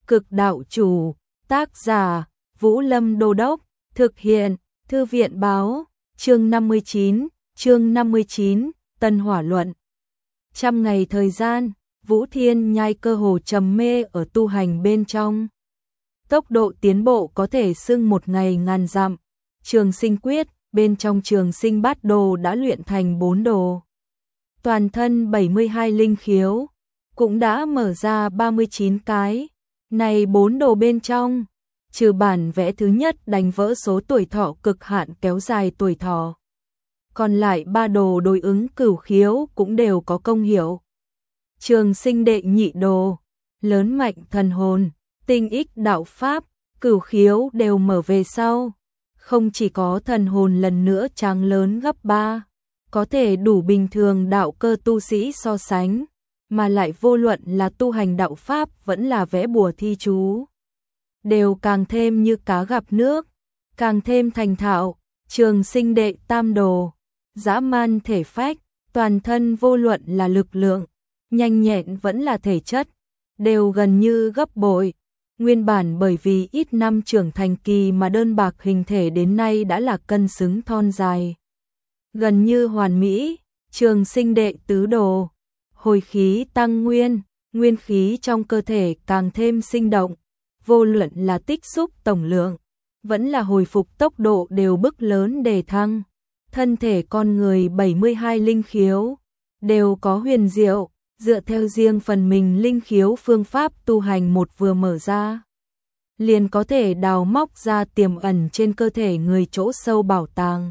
Cực đạo chủ, tác giả, Vũ Lâm Đô Đốc, thực hiện, Thư viện báo, chương 59, Tân Hỏa Luận. Trăm ngày thời gian, Vũ Thiên Nhai cơ hồ trầm mê ở tu hành bên trong. Tốc độ tiến bộ có thể xưng một ngày ngàn dặm. Trường sinh quyết, bên trong trường sinh bát đồ đã luyện thành 4 đồ. Toàn thân 72 linh khiếu, cũng đã mở ra 39 cái. Này 4 đồ bên trong, trừ bản vẽ thứ nhất đánh vỡ số tuổi thọ cực hạn kéo dài tuổi thọ. Còn lại 3 đồ đối ứng cửu khiếu cũng đều có công hiệu. Trường sinh đệ nhị đồ, lớn mạnh thần hồn, tinh ích đạo pháp, cửu khiếu đều mở về sau. Không chỉ có thần hồn lần nữa tráng lớn gấp 3, có thể đủ bình thường đạo cơ tu sĩ so sánh, mà lại vô luận là tu hành đạo pháp vẫn là vẽ bùa thi chú, đều càng thêm như cá gặp nước, càng thêm thành thạo. Trường sinh đệ tam đồ, dã man thể phách, toàn thân vô luận là lực lượng, nhanh nhẹn vẫn là thể chất, đều gần như gấp bội. Nguyên bản bởi vì ít năm trưởng thành kỳ mà đơn bạc hình thể đến nay đã là cân xứng thon dài, gần như hoàn mỹ. Trường sinh đệ tứ đồ, hồi khí tăng nguyên, nguyên khí trong cơ thể càng thêm sinh động, vô luận là tích xúc tổng lượng, vẫn là hồi phục tốc độ đều bức lớn đề thăng. Thân thể con người 72 linh khiếu, đều có huyền diệu, dựa theo riêng phần mình linh khiếu phương pháp tu hành một vừa mở ra, liền có thể đào móc ra tiềm ẩn trên cơ thể người chỗ sâu bảo tàng.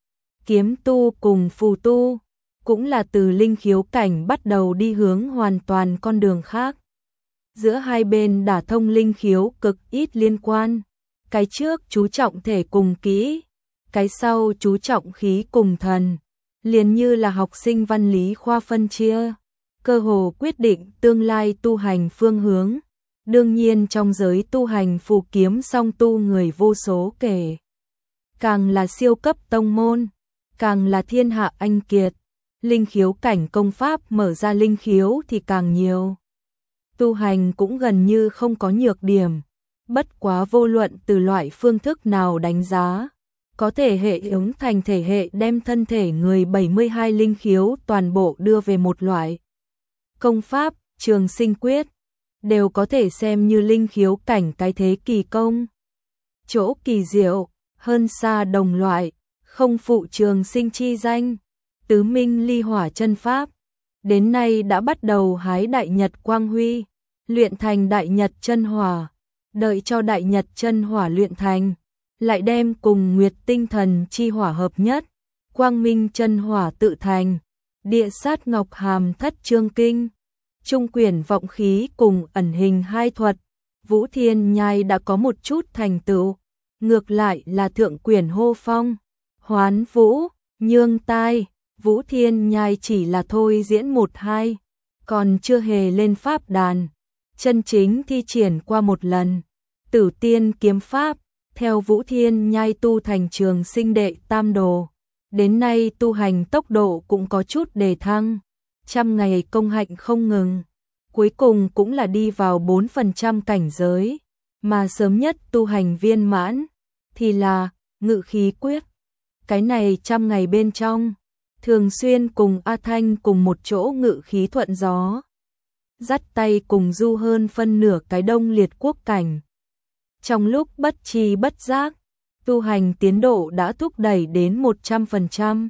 Kiếm tu cùng phù tu, cũng là từ linh khiếu cảnh bắt đầu đi hướng hoàn toàn con đường khác. Giữa hai bên đả thông linh khiếu cực ít liên quan, cái trước chú trọng thể cùng kỹ, cái sau chú trọng khí cùng thần, liền như là học sinh văn lý khoa phân chia, cơ hồ quyết định tương lai tu hành phương hướng. Đương nhiên trong giới tu hành phù kiếm song tu người vô số kể, càng là siêu cấp tông môn, càng là thiên hạ anh kiệt, linh khiếu cảnh công pháp mở ra linh khiếu thì càng nhiều. Tu hành cũng gần như không có nhược điểm, bất quá vô luận từ loại phương thức nào đánh giá, có thể hệ ứng thành thể hệ đem thân thể người 72 linh khiếu toàn bộ đưa về một loại. Công pháp, trường sinh quyết, đều có thể xem như linh khiếu cảnh cái thế kỳ công. Chỗ kỳ diệu, hơn xa đồng loại, không phụ trường sinh chi danh. Tứ minh ly hỏa chân pháp, đến nay đã bắt đầu hái đại nhật quang huy, luyện thành đại nhật chân hỏa, đợi cho đại nhật chân hỏa luyện thành, lại đem cùng nguyệt tinh thần chi hỏa hợp nhất, quang minh chân hỏa tự thành, địa sát ngọc hàm thất chương kinh, trung quyển vọng khí cùng ẩn hình hai thuật. Vũ Thiên Nhai đã có một chút thành tựu, ngược lại là thượng quyển hô phong, hoán vũ, nhương tai. Vũ Thiên Nhai chỉ là thôi diễn 1-2, còn chưa hề lên pháp đàn, chân chính thi triển qua một lần. Tử tiên kiếm pháp, theo Vũ Thiên Nhai tu thành trường sinh đệ tam đồ, đến nay tu hành tốc độ cũng có chút đề thăng, trăm ngày công hạnh không ngừng, cuối cùng cũng là đi vào 4% cảnh giới, mà sớm nhất tu hành viên mãn thì là ngự khí quyết. Cái này trăm ngày bên trong, thường xuyên cùng A Thanh cùng một chỗ ngự khí thuận gió, dắt tay cùng du hơn phân nửa cái Đông Liệt quốc cảnh. Trong lúc bất tri bất giác, tu hành tiến độ đã thúc đẩy đến 100%.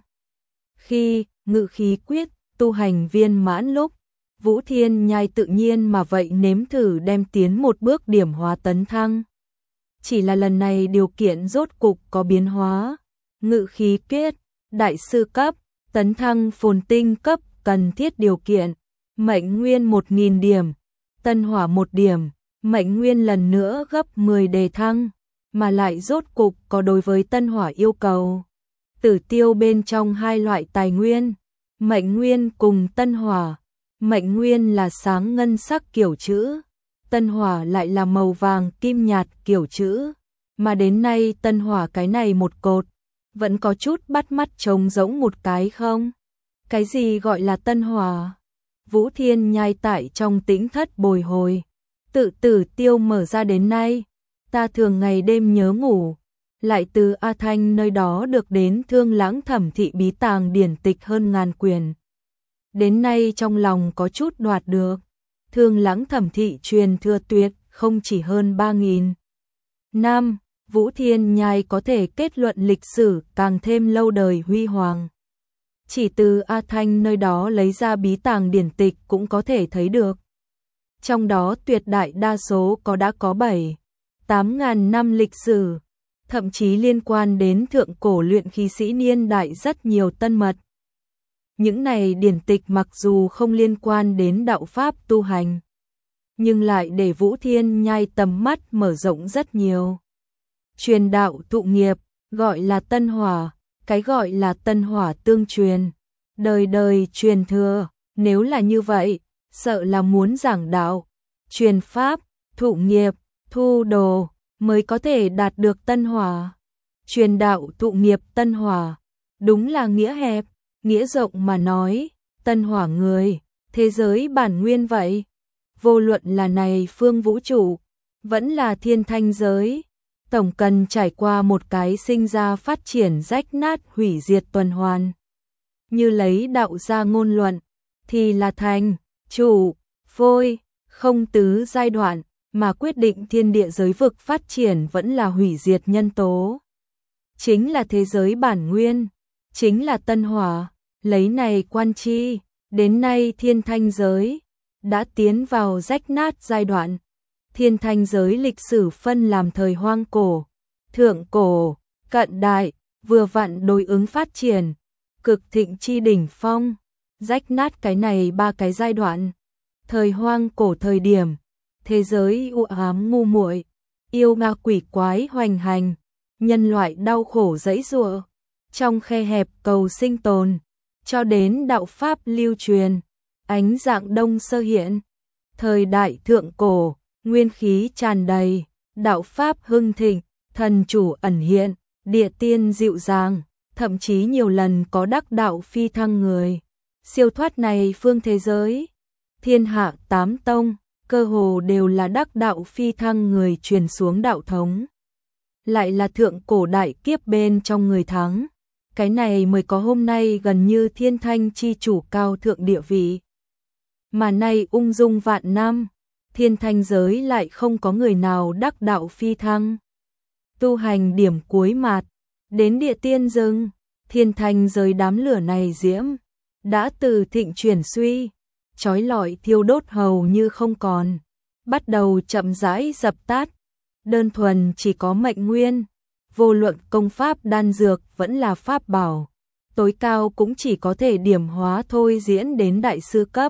Khi ngự khí quyết tu hành viên mãn lúc, Vũ Thiên Nhai tự nhiên mà vậy nếm thử đem tiến một bước điểm hóa tấn thăng. Chỉ là lần này điều kiện rốt cục có biến hóa, ngự khí quyết đại sư cấp, tấn thăng phồn tinh cấp cần thiết điều kiện, mệnh nguyên 1000 điểm, tân hỏa 1 điểm, mệnh nguyên lần nữa gấp 10 đề thăng, mà lại rốt cục có đối với tân hỏa yêu cầu. Tử tiêu bên trong hai loại tài nguyên, mệnh nguyên cùng tân hỏa, mệnh nguyên là sáng ngân sắc kiểu chữ, tân hỏa lại là màu vàng kim nhạt kiểu chữ, mà đến nay tân hỏa cái này một cột, vẫn có chút bắt mắt trống rỗng một cái không? Cái gì gọi là tân hỏa? Vũ Thiên Nhai tại trong tĩnh thất bồi hồi, Tự Tử Tiêu mở ra đến nay, ta thường ngày đêm nhớ ngủ, lại từ A Thanh nơi đó được đến Thương Lãng Thẩm thị bí tàng điển tịch hơn ngàn quyển. Đến nay trong lòng có chút đoạt được, Thương Lãng Thẩm thị truyền thừa tuyệt không chỉ hơn 3.000 năm, Vũ Thiên Nhai có thể kết luận lịch sử càng thêm lâu đời huy hoàng. Chỉ từ A Thanh nơi đó lấy ra bí tàng điển tịch cũng có thể thấy được. Trong đó tuyệt đại đa số đã có 7-8 ngàn năm lịch sử, thậm chí liên quan đến thượng cổ luyện khí sĩ niên đại rất nhiều tân mật. Những này điển tịch mặc dù không liên quan đến đạo pháp tu hành, nhưng lại để Vũ Thiên Nhai tầm mắt mở rộng rất nhiều. Truyền đạo thụ nghiệp, gọi là tân hỏa, cái gọi là tân hỏa tương truyền, đời đời truyền thừa, nếu là như vậy, sợ là muốn giảng đạo, truyền pháp, thụ nghiệp, thu đồ, mới có thể đạt được tân hỏa. Truyền đạo thụ nghiệp tân hỏa, đúng là nghĩa hẹp, nghĩa rộng mà nói, tân hỏa người, thế giới bản nguyên vậy. Vô luận là này phương vũ trụ, vẫn là thiên thanh giới, tổng cần trải qua một cái sinh ra phát triển rách nát hủy diệt tuần hoàn. Như lấy đạo gia ngôn luận, thì là thành, chủ, phôi, không tứ giai đoạn, mà quyết định thiên địa giới vực phát triển vẫn là hủy diệt nhân tố. Chính là thế giới bản nguyên, chính là tân hỏa, lấy này quan chi, đến nay thiên thanh giới đã tiến vào rách nát giai đoạn. Thiên thanh giới lịch sử phân làm thời hoang cổ, thượng cổ, cận đại, vừa vặn đối ứng phát triển, cực thịnh chi đỉnh phong, rách nát cái này 3 cái giai đoạn. Thời hoang cổ thời điểm, thế giới u ám ngu muội, yêu ma quỷ quái hoành hành, nhân loại đau khổ dẫy giụa, trong khe hẹp cầu sinh tồn, cho đến đạo pháp lưu truyền, ánh dạng đông sơ hiện. Thời đại thượng cổ, nguyên khí tràn đầy, đạo pháp hưng thịnh, thần chủ ẩn hiện, địa tiên dịu dàng, thậm chí nhiều lần có đắc đạo phi thăng người. Siêu thoát này phương thế giới, thiên hạ 8 tông, cơ hồ đều là đắc đạo phi thăng người truyền xuống đạo thống. Lại là thượng cổ đại kiếp bên trong người thắng, cái này mới có hôm nay gần như thiên thanh chi chủ cao thượng địa vị. Mà nay ung dung vạn năm, thiên thanh giới lại không có người nào đắc đạo phi thăng. Tu hành điểm cuối mạt, đến địa tiên rừng, thiên thanh giới đám lửa này diễm, đã từ thịnh chuyển suy, chói lọi thiêu đốt hầu như không còn, bắt đầu chậm rãi dập tắt, đơn thuần chỉ có mệnh nguyên, vô luận công pháp đan dược vẫn là pháp bảo, tối cao cũng chỉ có thể điểm hóa thôi diễn đến đại sư cấp.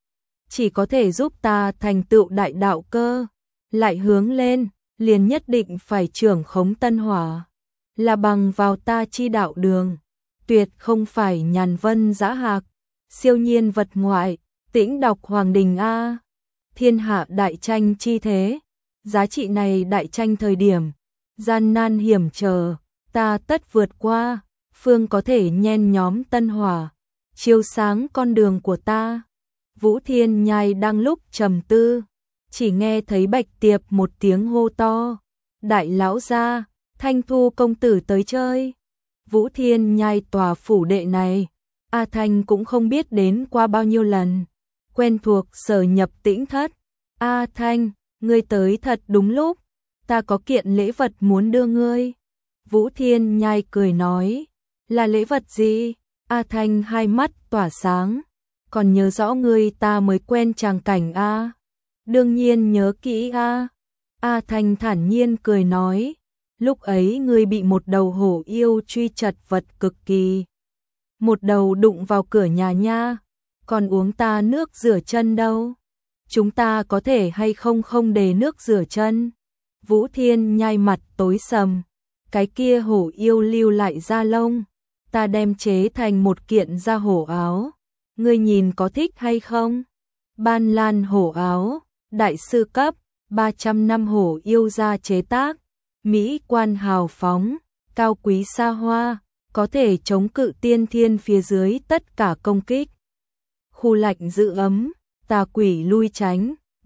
Chỉ có thể giúp ta thành tựu đại đạo cơ, lại hướng lên, liền nhất định phải trưởng khống tân hỏa, là bằng vào ta chi đạo đường, tuyệt không phải nhàn vân dã hạc, siêu nhiên vật ngoại, tĩnh đọc hoàng đình a. Thiên hạ đại tranh chi thế, giá trị này đại tranh thời điểm, gian nan hiểm trở, ta tất vượt qua, phương có thể nhen nhóm tân hỏa, chiếu sáng con đường của ta. Vũ Thiên Nhai đang lúc trầm tư, chỉ nghe thấy Bạch Tiệp một tiếng hô to, đại lão gia, Thanh Thu công tử tới chơi. Vũ Thiên Nhai tòa phủ đệ này, A Thanh cũng không biết đến qua bao nhiêu lần, quen thuộc sở nhập tĩnh thất. A Thanh, ngươi tới thật đúng lúc, ta có kiện lễ vật muốn đưa ngươi. Vũ Thiên Nhai cười nói, là lễ vật gì? A Thanh hai mắt tỏa sáng, còn nhớ rõ ngươi ta mới quen tràng cảnh a? Đương nhiên nhớ kỹ a. A Thanh thản nhiên cười nói, lúc ấy ngươi bị một đầu hổ yêu truy chật vật cực kỳ. Một đầu đụng vào cửa nhà nha, còn uống ta nước rửa chân đâu. Chúng ta có thể hay không để nước rửa chân? Vũ Thiên Nhai mặt tối sầm, cái kia hổ yêu lưu lại da lông, ta đem chế thành một kiện da hổ áo, ngươi nhìn có thích hay không? Ban Lan hổ áo, đại sư cấp, 300 năm hổ yêu da chế tác, mỹ quan hào phóng, cao quý xa hoa, có thể chống cự tiên thiên phía dưới tất cả công kích. Khu lạnh giữ ấm, tà quỷ lui tránh,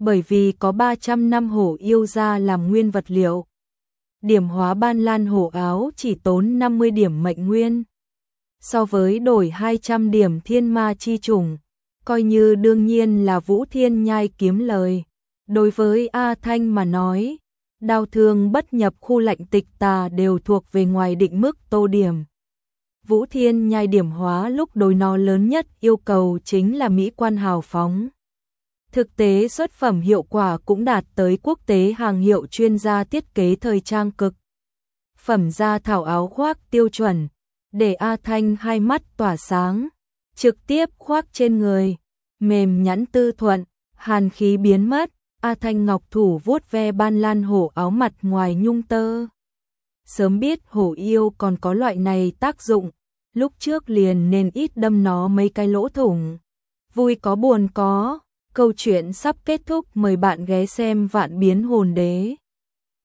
bởi vì có 300 năm hổ yêu ra làm nguyên vật liệu. Điểm hóa ban lan hổ áo chỉ tốn 50 điểm mệnh nguyên. So với đổi 200 điểm thiên ma chi trùng, coi như đương nhiên là Vũ Thiên Nhai kiếm lời. Đối với A Thanh mà nói, đao thương bất nhập khu lạnh tịch tà đều thuộc về ngoài định mức tô điểm. Vũ Thiên Nhai điểm hóa lúc đối nó lớn nhất yêu cầu chính là mỹ quan hào phóng. Thực tế xuất phẩm hiệu quả cũng đạt tới quốc tế hàng hiệu chuyên gia thiết kế thời trang cực. Phẩm gia thảo áo khoác tiêu chuẩn, để A Thanh hai mắt tỏa sáng, trực tiếp khoác trên người, mềm nhẵn tư thuận, hàn khí biến mất. A Thanh ngọc thủ vuốt ve ban lan hổ áo mặt ngoài nhung tơ. Sớm biết hổ yêu còn có loại này tác dụng, lúc trước liền nên ít đâm nó mấy cái lỗ thủng. Vui có buồn có, câu chuyện sắp kết thúc, mời bạn ghé xem Vạn Biến Hồn Đế.